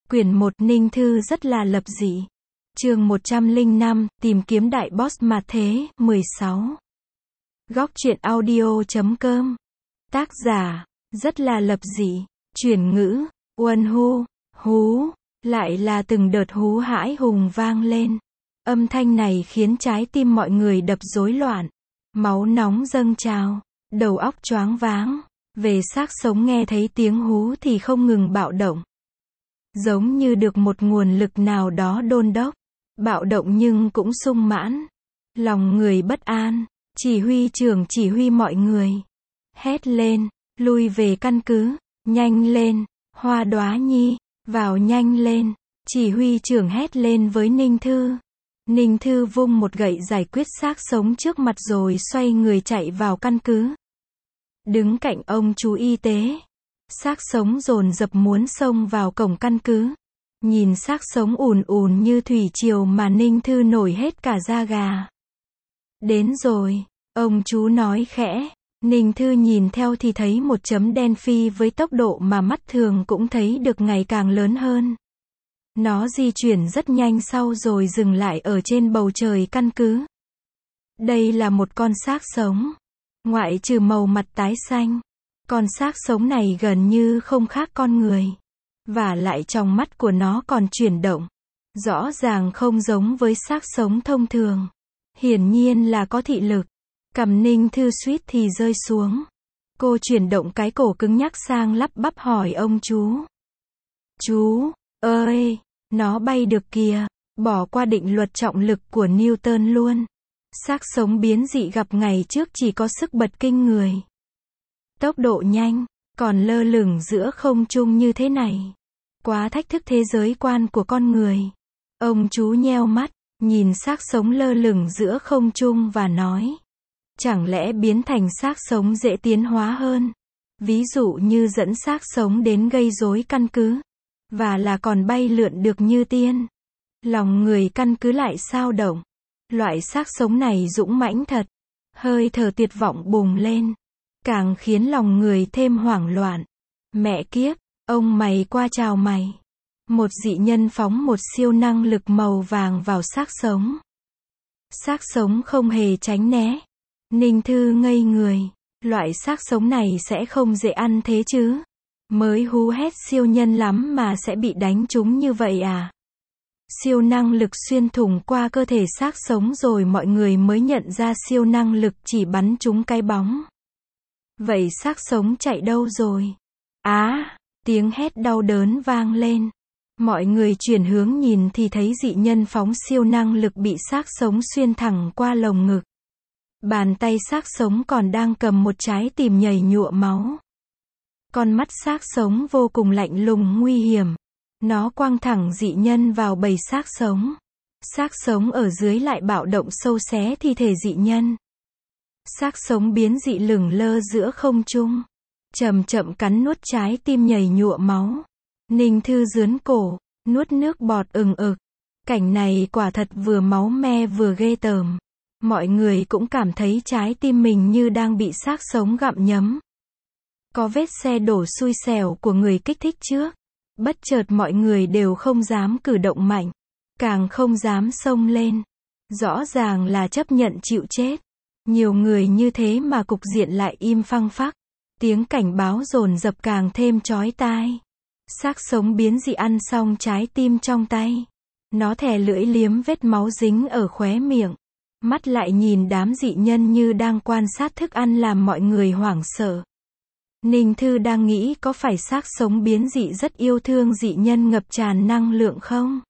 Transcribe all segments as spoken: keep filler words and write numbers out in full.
Quyển một Ninh Thư rất là lập dị. Chương một trăm lẻ năm, tìm kiếm đại boss mà thế, mười sáu. Góc truyện audio chấm com. Tác giả, rất là lập dị. Chuyển ngữ, uân hu, hú, lại là từng đợt hú hãi hùng vang lên. Âm thanh này khiến trái tim mọi người đập rối loạn. Máu nóng dâng trào, đầu óc choáng váng. Về xác sống nghe thấy tiếng hú thì không ngừng bạo động. Giống như được một nguồn lực nào đó đôn đốc. Bạo động nhưng cũng sung mãn. Lòng người bất an. Chỉ huy trưởng chỉ huy mọi người. Hét lên, lui về căn cứ, nhanh lên, Hoa Đóa Nhi, vào nhanh lên. Chỉ huy trưởng hét lên với Ninh Thư. Ninh Thư vung một gậy giải quyết xác sống trước mặt rồi xoay người chạy vào căn cứ. Đứng cạnh ông chú y tế. Xác sống dồn dập muốn xông vào cổng căn cứ. Nhìn xác sống ùn ùn như thủy triều mà Ninh Thư nổi hết cả da gà. Đến rồi, ông chú nói khẽ. Ninh Thư nhìn theo thì thấy một chấm đen phi với tốc độ mà mắt thường cũng thấy được ngày càng lớn hơn. Nó di chuyển rất nhanh sau rồi dừng lại ở trên bầu trời căn cứ. Đây là một con xác sống. Ngoại trừ màu mặt tái xanh, con xác sống này gần như không khác con người. Và lại trong mắt của nó còn chuyển động. Rõ ràng không giống với xác sống thông thường. Hiển nhiên là có thị lực. Cằm Ninh Thư suýt thì rơi xuống. Cô chuyển động cái cổ cứng nhắc sang lắp bắp hỏi ông chú. Chú ơi, nó bay được kìa. Bỏ qua định luật trọng lực của Newton luôn. Xác sống biến dị gặp ngày trước chỉ có sức bật kinh người. Tốc độ nhanh, còn lơ lửng giữa không trung như thế này. Quá thách thức thế giới quan của con người. Ông chú nheo mắt, nhìn xác sống lơ lửng giữa không trung và nói. Chẳng lẽ biến thành xác sống dễ tiến hóa hơn? Ví dụ như dẫn xác sống đến gây rối căn cứ. Và là còn bay lượn được như tiên. Lòng người căn cứ lại xao động. Loại xác sống này dũng mãnh thật. Hơi thở tuyệt vọng bùng lên. Càng khiến lòng người thêm hoảng loạn. Mẹ kiếp, ông mày qua chào mày. Một dị nhân phóng một siêu năng lực màu vàng vào xác sống. Xác sống không hề tránh né. Ninh Thư ngây người. Loại xác sống này sẽ không dễ ăn thế chứ. Mới hú hét siêu nhân lắm mà sẽ bị đánh trúng như vậy à? Siêu năng lực xuyên thủng qua cơ thể xác sống rồi mọi người mới nhận ra siêu năng lực chỉ bắn trúng cái bóng. Vậy xác sống chạy đâu rồi? Á, tiếng hét đau đớn vang lên. Mọi người chuyển hướng nhìn thì thấy dị nhân phóng siêu năng lực bị xác sống xuyên thẳng qua lồng ngực. Bàn tay xác sống còn đang cầm một trái tim nhảy nhụa máu. Con mắt xác sống vô cùng lạnh lùng nguy hiểm. Nó quăng thẳng dị nhân vào bầy xác sống. Xác sống ở dưới lại bạo động sâu xé thi thể dị nhân. Xác sống biến dị lửng lơ giữa không trung. Chậm chậm cắn nuốt trái tim nhảy nhụa máu. Ninh Thư rướn cổ, nuốt nước bọt ừng ực. Cảnh này quả thật vừa máu me vừa ghê tởm. Mọi người cũng cảm thấy trái tim mình như đang bị xác sống gặm nhấm. Có vết xe đổ xui xẻo của người kích thích trước. Bất chợt mọi người đều không dám cử động mạnh. Càng không dám xông lên. Rõ ràng là chấp nhận chịu chết. Nhiều người như thế mà cục diện lại im phăng phắc. Tiếng cảnh báo dồn dập càng thêm chói tai. Xác sống biến dị ăn xong trái tim trong tay. Nó thè lưỡi liếm vết máu dính ở khóe miệng. Mắt lại nhìn đám dị nhân như đang quan sát thức ăn làm mọi người hoảng sợ. Ninh Thư đang nghĩ có phải xác sống biến dị rất yêu thương dị nhân ngập tràn năng lượng không?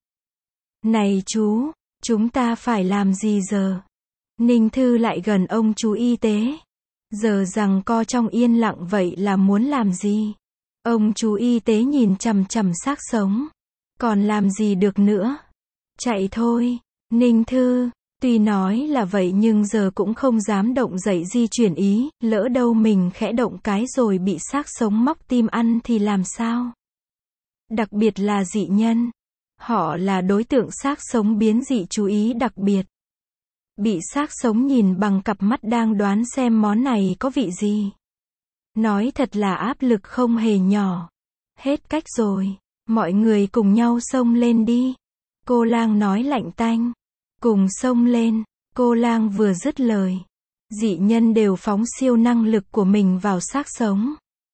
Này chú, chúng ta phải làm gì giờ? Ninh Thư lại gần ông chú y tế. Giờ rằng co trong yên lặng vậy là muốn làm gì? Ông chú y tế nhìn chằm chằm xác sống. Còn làm gì được nữa? Chạy thôi. Ninh Thư, tuy nói là vậy nhưng giờ cũng không dám động dậy di chuyển ý, lỡ đâu mình khẽ động cái rồi bị xác sống móc tim ăn thì làm sao? Đặc biệt là dị nhân. Họ là đối tượng xác sống biến dị chú ý đặc biệt. Bị xác sống nhìn bằng cặp mắt đang đoán xem món này có vị gì. Nói thật là áp lực không hề nhỏ. Hết cách rồi. Mọi người cùng nhau xông lên đi. Cô lang nói lạnh tanh. Cùng xông lên. Cô lang vừa dứt lời. Dị nhân đều phóng siêu năng lực của mình vào xác sống.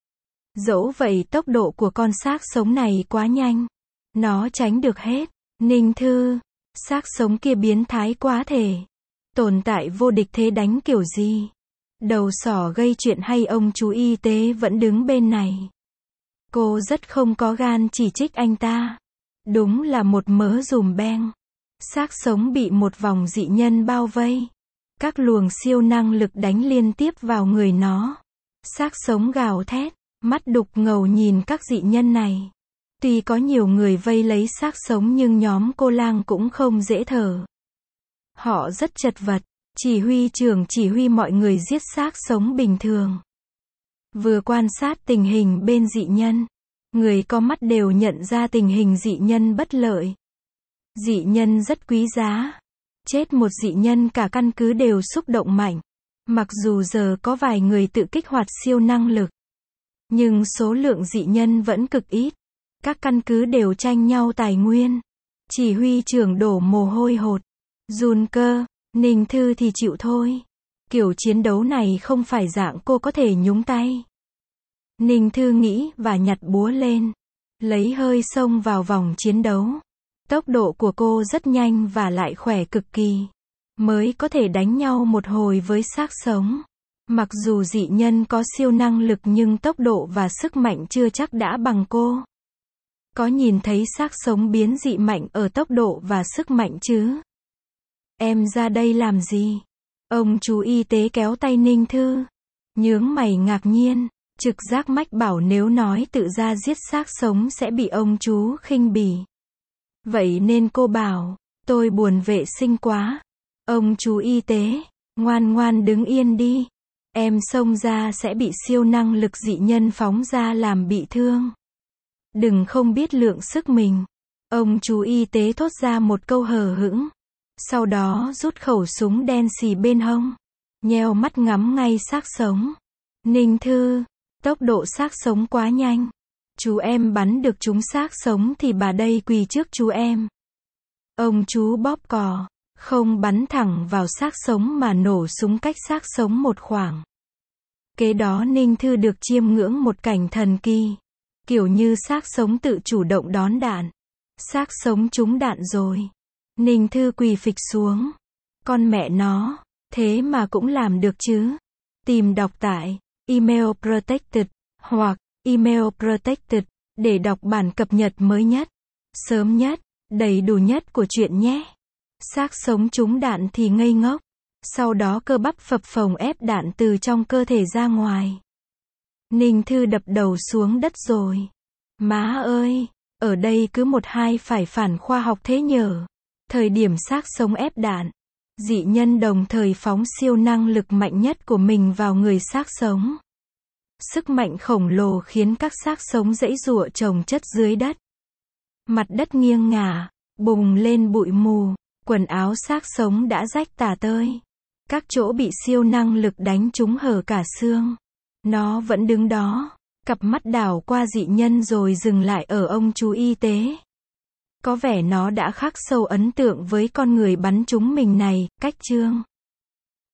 Dẫu vậy tốc độ của con xác sống này quá nhanh. Nó tránh được hết. Ninh Thư. Xác sống kia biến thái quá thể. Tồn tại vô địch thế đánh kiểu gì? Đầu sỏ gây chuyện hay ông chú y tế vẫn đứng bên này? Cô rất không có gan chỉ trích anh ta. Đúng là một mớ dùm beng. Xác sống bị một vòng dị nhân bao vây. Các luồng siêu năng lực đánh liên tiếp vào người nó. Xác sống gào thét, mắt đục ngầu nhìn các dị nhân này. Tuy có nhiều người vây lấy xác sống nhưng nhóm cô lang cũng không dễ thở. Họ rất chật vật. Chỉ huy trưởng chỉ huy mọi người giết xác sống bình thường. Vừa quan sát tình hình bên dị nhân, người có mắt đều nhận ra tình hình dị nhân bất lợi. Dị nhân rất quý giá. Chết một dị nhân cả căn cứ đều xúc động mạnh. Mặc dù giờ có vài người tự kích hoạt siêu năng lực, nhưng số lượng dị nhân vẫn cực ít. Các căn cứ đều tranh nhau tài nguyên. Chỉ huy trưởng đổ mồ hôi hột. Run cơ. Ninh Thư thì chịu thôi. Kiểu chiến đấu này không phải dạng cô có thể nhúng tay. Ninh Thư nghĩ và nhặt búa lên. Lấy hơi xông vào vòng chiến đấu. Tốc độ của cô rất nhanh và lại khỏe cực kỳ. Mới có thể đánh nhau một hồi với xác sống. Mặc dù dị nhân có siêu năng lực nhưng tốc độ và sức mạnh chưa chắc đã bằng cô. Có nhìn thấy xác sống biến dị mạnh ở tốc độ và sức mạnh chứ? Em ra đây làm gì? Ông chú y tế kéo tay Ninh Thư. Nhướng mày ngạc nhiên. Trực giác mách bảo nếu nói tự ra giết xác sống sẽ bị ông chú khinh bỉ. Vậy nên cô bảo, tôi buồn vệ sinh quá. Ông chú y tế, ngoan ngoan đứng yên đi. Em xông ra sẽ bị siêu năng lực dị nhân phóng ra làm bị thương. Đừng không biết lượng sức mình. Ông chú y tế thốt ra một câu hờ hững. Sau đó rút khẩu súng đen xì bên hông. Nheo mắt ngắm ngay xác sống. Ninh Thư, tốc độ xác sống quá nhanh. Chú em bắn được trúng xác sống thì bà đây quỳ trước chú em. Ông chú bóp cò, không bắn thẳng vào xác sống mà nổ súng cách xác sống một khoảng. Kế đó Ninh Thư được chiêm ngưỡng một cảnh thần kỳ. Kiểu như xác sống tự chủ động đón đạn. Xác sống trúng đạn rồi. Ninh Thư quỳ phịch xuống. Con mẹ nó, thế mà cũng làm được chứ. Tìm đọc tại Email Protected hoặc Email Protected để đọc bản cập nhật mới nhất, sớm nhất, đầy đủ nhất của truyện nhé. Xác sống trúng đạn thì ngây ngốc. Sau đó cơ bắp phập phồng ép đạn từ trong cơ thể ra ngoài. Ninh Thư đập đầu xuống đất rồi. Má ơi, ở đây cứ một hai phải phản khoa học thế nhở. Thời điểm xác sống ép đạn, dị nhân đồng thời phóng siêu năng lực mạnh nhất của mình vào người xác sống. Sức mạnh khổng lồ khiến các xác sống giãy giụa chồng chất dưới đất. Mặt đất nghiêng ngả, bùng lên bụi mù, quần áo xác sống đã rách tả tơi. Các chỗ bị siêu năng lực đánh trúng hở cả xương. Nó vẫn đứng đó, cặp mắt đảo qua dị nhân rồi dừng lại ở ông chú y tế. Có vẻ nó đã khắc sâu ấn tượng với con người bắn trúng mình này, cách chương.